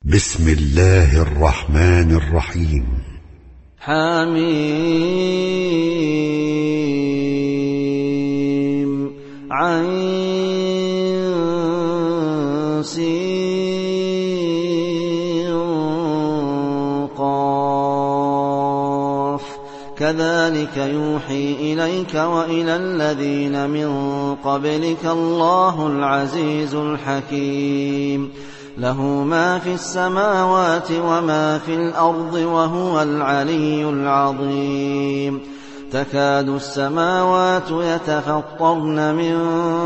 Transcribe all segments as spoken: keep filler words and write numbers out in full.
بسم الله الرحمن الرحيم. حميم عين سين قاف كذلك يوحي إليك وإلى الذين من قبلك الله العزيز الحكيم له ما في السماوات وما في الأرض وهو العلي العظيم تكاد السماوات يتفطرن من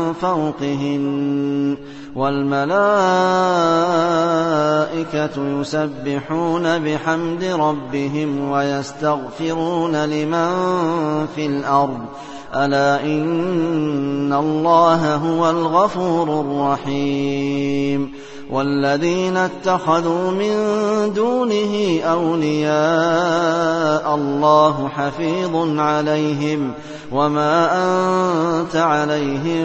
فوقهن والملائكة يسبحون بحمد ربهم ويستغفرون لمن في الأرض ألا إن الله هو الغفور الرحيم والذين اتخذوا من دونه أولياء الله حفيظ عليهم وما أنت عليهم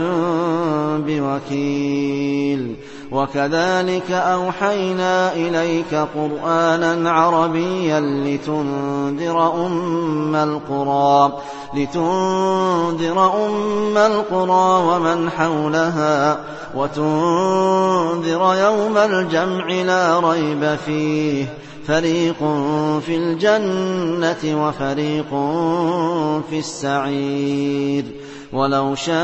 بوكيل وكذلك أوحينا إليك قرآنا عربيا لتنذر أم القرى لتنذر أم القرى ومن حولها وتنذر يوم الجمع لا ريب فيه فريق في الجنة وفريق في السعير ولو شاء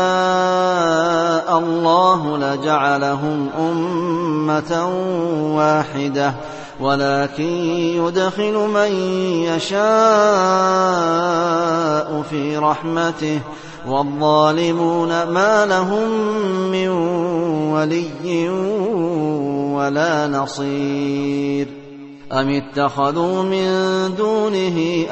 الله لجعلهم أمة واحدة ولكن يدخل من يشاء في رحمته والظالمون ما لهم من ولي ولا نصير أم اتخذوا من دونه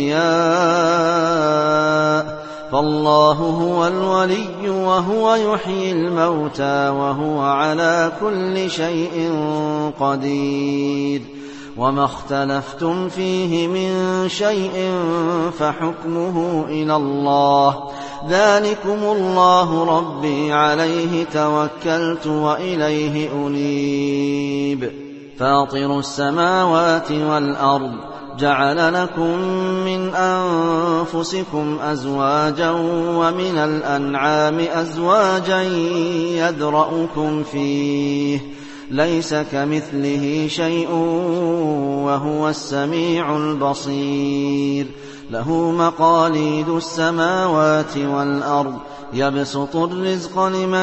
أولياء فالله هو الولي وهو يحيي الموتى وهو على كل شيء قدير وما اختلفتم فيه من شيء فحكمه إلى الله ذلكم الله ربي عليه توكلت وإليه أنيب فاطر السماوات والأرض جعل لكم من أنفسكم أزواجا ومن الأنعام أزواجا يذرأكم فيه ليس كمثله شيء وهو السميع البصير له مقاليد السماوات والأرض يبسط الرزق لمن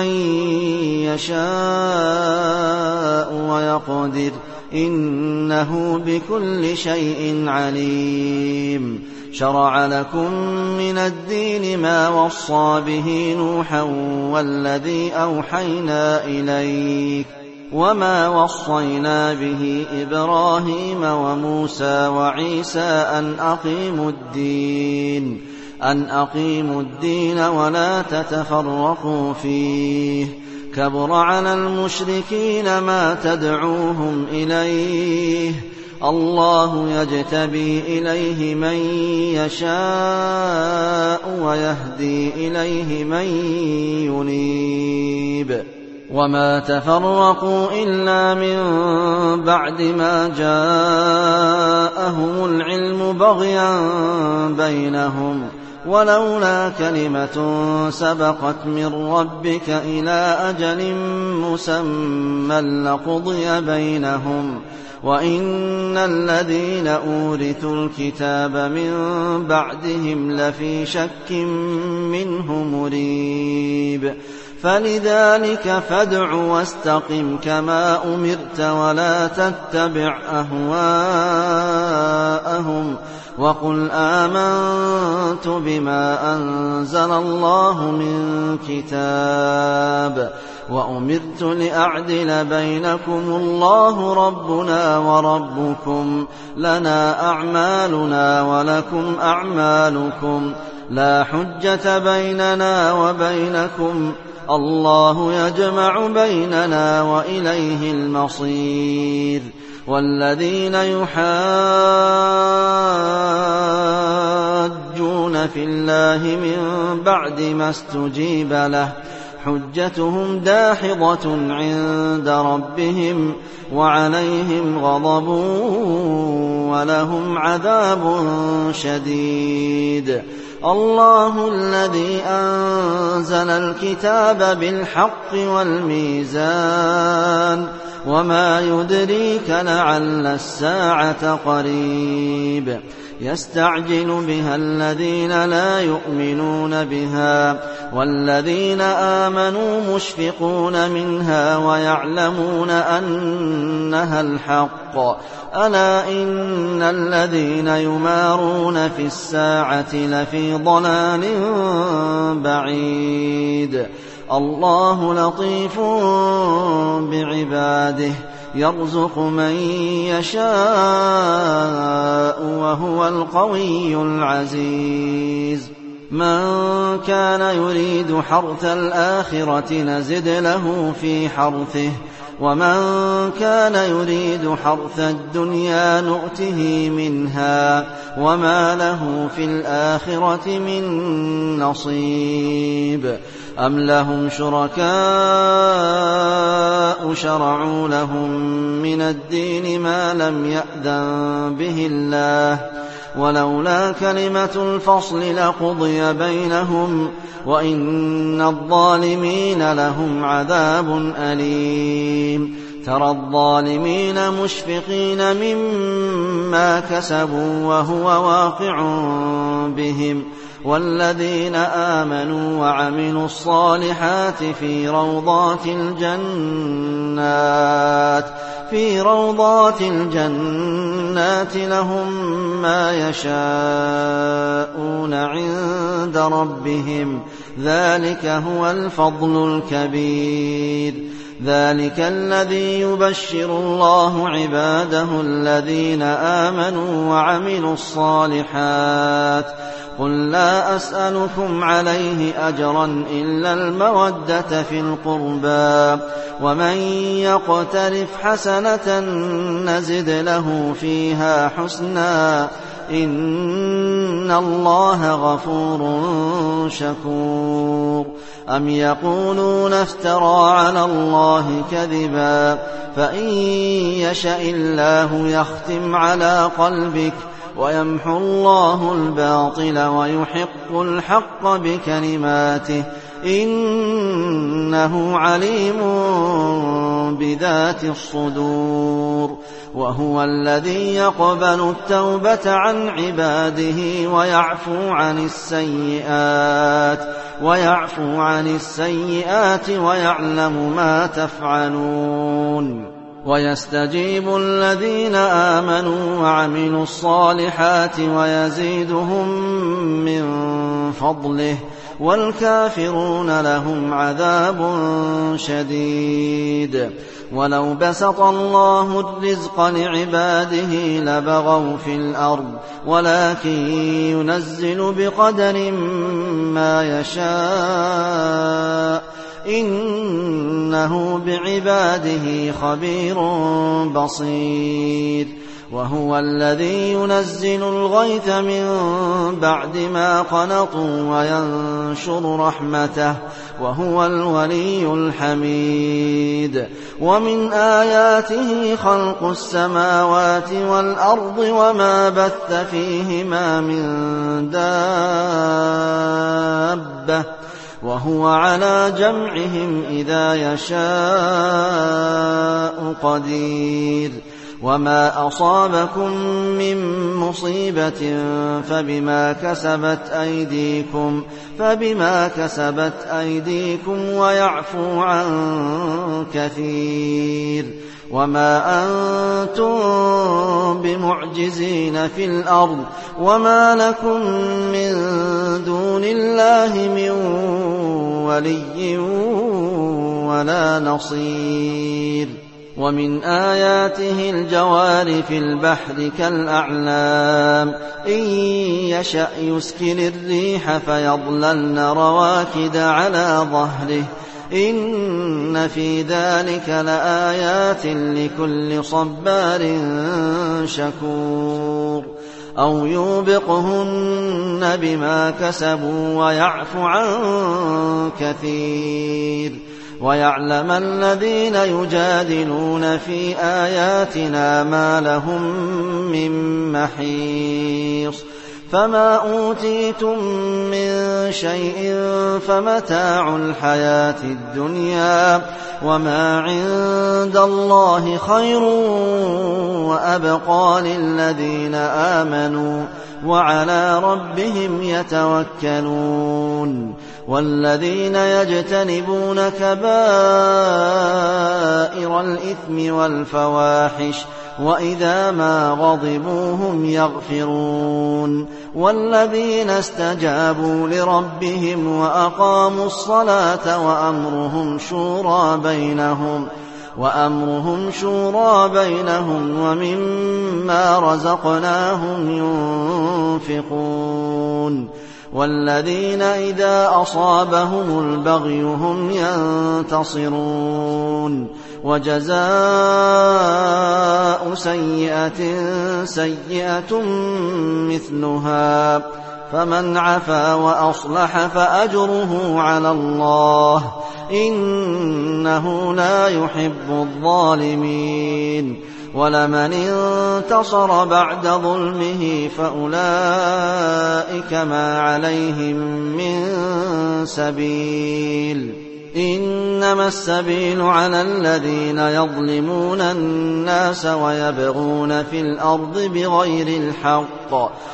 يشاء ويقدر إنه بكل شيء عليم شرع لكم من الدين ما وصى به نوحا والذي أوحينا إليك وما وصينا به إبراهيم وموسى وعيسى أن أقيموا الدين أن أقيموا الدين ولا تتفرقوا فيه كبر على المشركين ما تدعوهم إليه الله يجتبي إليه من يشاء ويهدي إليه من ينيب وما تفرقوا إلا من بعد ما جاءهم العلم بغيا بينهم ولولا كلمة سبقت من ربك إلى أجل مسمى لقضي بينهم وإن الذين أورثوا الكتاب من بعدهم لفي شك منه مريب فلذلك فادع واستقم كما أمرت ولا تتبع أهواءهم وقل آمنت بما أنزل الله من كتاب وأمرت لأعدل بينكم الله ربنا وربكم لنا أعمالنا ولكم أعمالكم لا حجة بيننا وبينكم الله يجمع بيننا وإليه المصير والذين يحاجون في الله من بعد ما استجيب له حجتهم داحضة عند ربهم وعليهم غضب ولهم عذاب شديد. الله الذي أنزل الكتاب بالحق والميزان وما يدريك لعل الساعة قريب. يستعجل بها الذين لا يؤمنون بها والذين آمنوا مشفقون منها ويعلمون أنها الحق. ألا إن الذين يمارون في الساعة لفي ضلال بعيد. الله لطيف بعباده يرزق من يشاء وهو القوي العزيز. من كان يريد حرث الآخرة نزد له في حرثه ومن كان يريد حرث الدنيا نؤته منها وما له في الآخرة من نصيب. أم لهم شركاء شرعوا لهم من الدين ما لم يأذن به الله ولولا كلمة الفصل لقضي بينهم وإن الظالمين لهم عذاب أليم. ترى الظالمين مشفقين مما كسبوا وهو واقع بهم والذين آمنوا وعملوا الصالحات في روضات الجنات في روضات الجنات لهم ما يشاءون عند ربهم ذلك هو الفضل الكبير. ذلك الذي يبشر الله عباده الذين آمنوا وعملوا الصالحات. قل لا أسألكم عليه أجرا إلا المودة في القربى ومن يقترف حسنة نزد له فيها حسنا إن الله غفور شكور. أم يقولون افترى على الله كذبا فإن يشأ الله يختم على قلبك ويمحو الله الباطل ويحق الحق بكلماته إنه عليم بذات الصدور. وهو الذي يقبل التوبة عن عباده ويعفو عن السيئات ويعفو عن السيئات ويعلم ما تفعلون. ويستجيب الذين آمنوا وعملوا الصالحات ويزيدهم من فضله والكافرون لهم عذاب شديد. ولو بسط الله الرزق لعباده لبغوا في الأرض ولكن ينزل بقدر ما يشاء إنه بعباده خبير بصير. وهو الذي ينزل الغيث من بعد ما قنطوا وينشر رحمته وهو الولي الحميد. ومن آياته خلق السماوات والأرض وما بث فيهما من دابة وهو على جمعهم إذا يشاء قدير. وما أصابكم من مصيبة فبما كسبت أيديكم فبما كسبت أيديكم ويعفو عن كثير. وما أنتم بمعجزين في الأرض وما لكم من دون الله من ولي ولا نصير. ومن آياته الجوار في البحر كالأعلام إن يشأ يسكن الريح فيظللن رواكد على ظهره إن في ذلك لآيات لكل صبار شكور. أو يوبقهن بما كسبوا ويعفو عن كثير ويعلم الذين يجادلون في آياتنا ما لهم من محيص فما أوتيتم من شيء فمتاع الحياة الدنيا وما عند الله خير وأبقى للذين آمنوا وعلى ربهم يتوكلون والذين يجتنبون كبائر الإثم والفواحش وإذا ما غضبوا هم يغفرون والذين استجابوا لربهم وأقاموا الصلاة وأمرهم شورى بينهم وأمرهم شورى بينهم ومما رزقناهم ينفقون والذين إذا أصابهم البغي هم ينتصرون وجزاء سيئة سيئة مثلها فمن عفا وأصلح فأجره على الله إنه لا يحب الظالمين ولمن انتصر بعد ظلمه فأولئك ما عليهم من سبيل إنما السبيل على الذين يظلمون الناس ويبغون في الأرض بغير الحق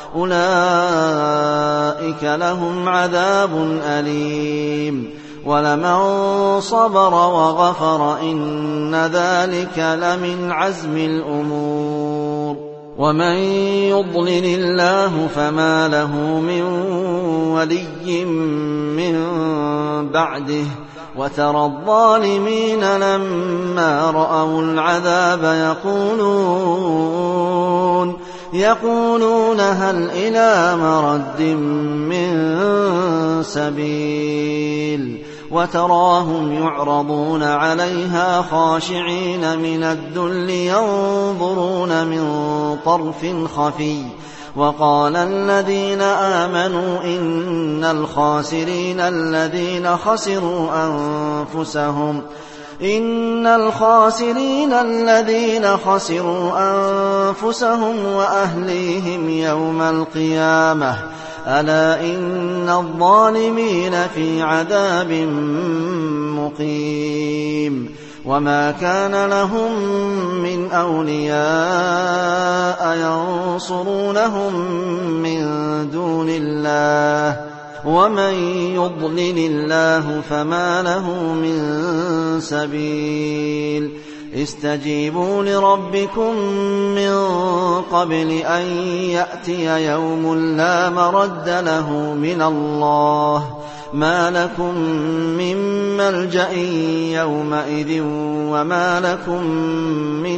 أولئك لهم عذاب أليم ولمن صبر وغفر إن ذلك لمن عزم الأمور ومن يضلل الله فما له من ولي من بعده وترى الظالمين لما رأوا العذاب يقولون يقولون هل إلى مرد من سبيل وتراهم يعرضون عليها خاشعين من الذل ينظرون من طرف خفي وقال الذين آمنوا إن الخاسرين الذين خسروا أنفسهم إن الخاسرين الذين خسروا أنفسهم وأهليهم يوم القيامة ألا إن الظالمين في عذاب مقيم وما كان لهم من أولياء ينصرونهم من دون الله ومن يضلل الله فما له من سبيل استجيبوا لربكم من قبل أن يأتي يوم لا مرد له من الله ما لكم من ملجأ يومئذ وما لكم من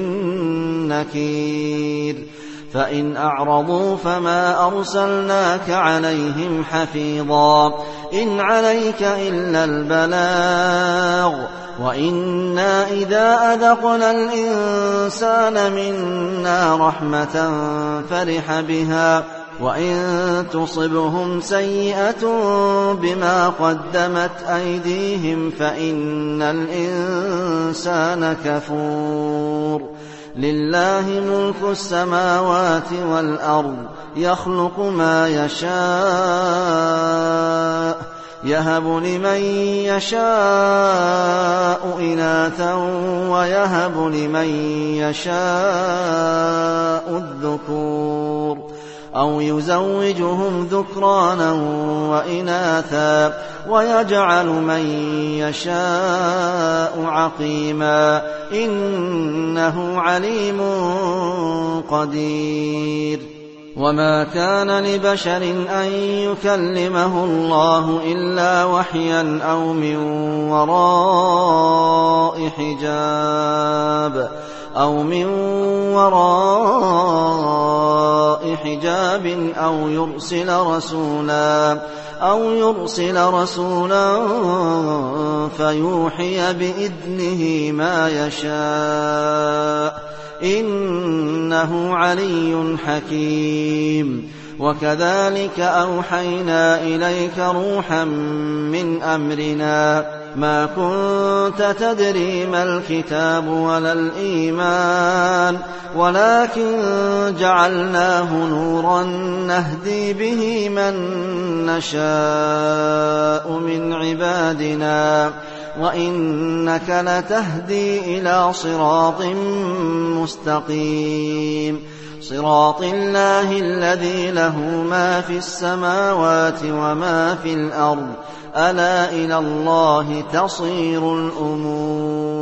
نكير فإن أعرضوا فما أرسلناك عليهم حفيظا إن عليك إلا البلاغ وإنا إذا أذقنا الإنسان منا رحمة فرح بها وإن تصبهم سيئة بما قدمت أيديهم فإن الإنسان كفور لله ملك السماوات والأرض يخلق ما يشاء يهب لمن يشاء إناثا ويهب لمن يشاء الذكور أو يزوجهم ذكرانا وإناثا ويجعل من يشاء عقيما إنه عليم قدير وما كان لبشر أن يكلمه الله إلا وحيا أو من وراء حجاب أو من وراء حجاب أو يرسل رسولا أو يرسل رسولا فيوحي بإذنه ما يشاء إن إنه علي حكيم وكذلك أوحينا إليك روحا من أمرنا ما كنت تدري ما الكتاب ولا الإيمان ولكن جعلناه نورا نهدي به من نشاء من عبادنا وإنك لتهدي إلى صراط مستقيم صراط الله الذي له ما في السماوات وما في الأرض ألا إلى الله تصير الأمور